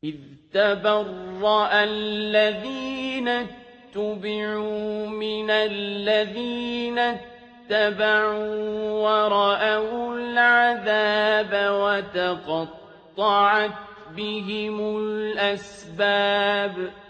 إذ تبرأ الذين اتبعوا من الذين اتبعوا ورأوا العذاب وتقطعت بهم الأسباب